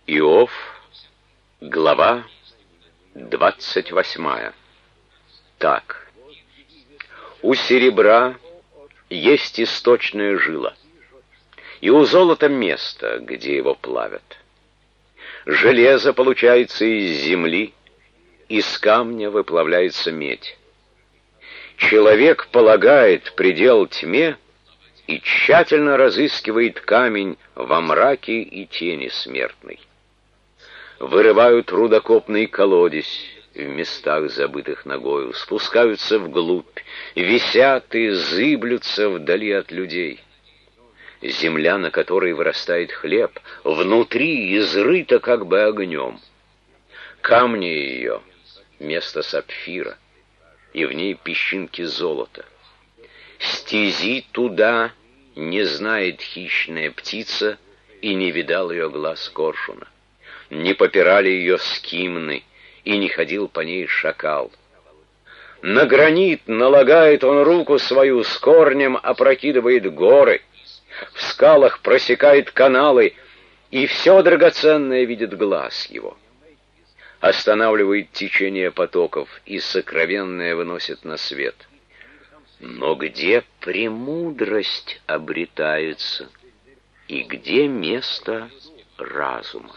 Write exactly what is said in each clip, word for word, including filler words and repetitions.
Иов, глава двадцать восьмая. Так, у серебра есть источная жила, и у золота место, где его плавят. Железо получается из земли, из камня выплавляется медь. Человек полагает предел тьме и тщательно разыскивает камень во мраке и тени смертной. Вырывают рудокопный колодезь в местах, забытых ногою, спускаются вглубь, висят и зыблются вдали от людей. Земля, на которой вырастает хлеб, внутри изрыта как бы огнем. Камни ее — место сапфира, и в ней песчинки золота. Стези туда не знает хищная птица, и не видал ее глаз коршуна. Не попирали ее скимны, и не ходил по ней шакал. На гранит налагает он руку свою, с корнем опрокидывает горы, в скалах просекает каналы, и все драгоценное видит глаз его. Останавливает течение потоков, и сокровенное выносит на свет. Но где премудрость обретается, и где место разума?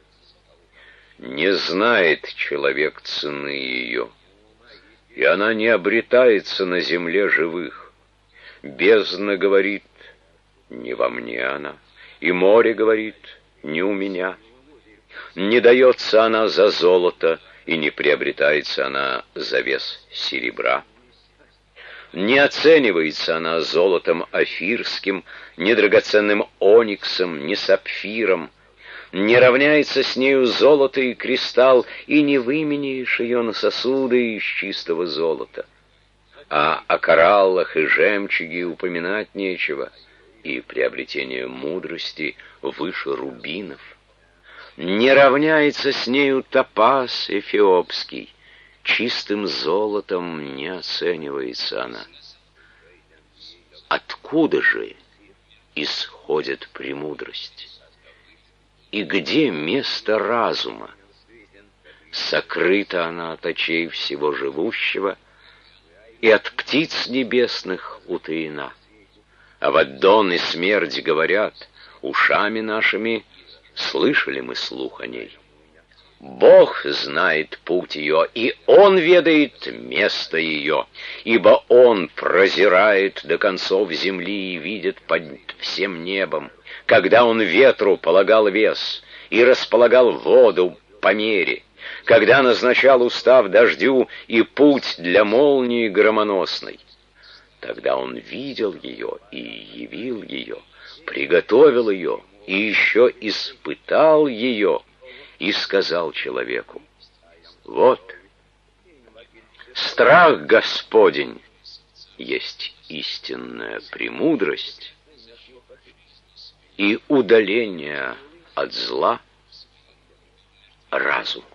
Не знает человек цены ее, и она не обретается на земле живых. Бездна говорит: не во мне она, и море говорит: не у меня. Не дается она за золото, и не приобретается она за вес серебра. Не оценивается она золотом офирским, ни драгоценным ониксом, ни сапфиром. Не равняется с нею золото и кристалл, и не выменяешь ее на сосуды из чистого золота. А о кораллах и жемчуге упоминать нечего, и приобретение мудрости выше рубинов. Не равняется с нею топаз эфиопский, чистым золотом не оценивается она. Откуда же исходит премудрость? И где место разума? Сокрыта она от очей всего живущего, и от птиц небесных утаена. Аваддон и смерть говорят: ушами нашими слышали мы слух о ней. Бог знает путь ее, и Он ведает место ее, ибо Он прозирает до концов земли и видит под всем небом, когда Он ветру полагал вес и располагал воду по мере, когда назначал устав дождю и путь для молнии громоносной. Тогда Он видел ее и явил ее, приготовил ее и еще испытал ее, и сказал человеку: вот, страх Господень есть истинная премудрость, и удаление от зла — разум.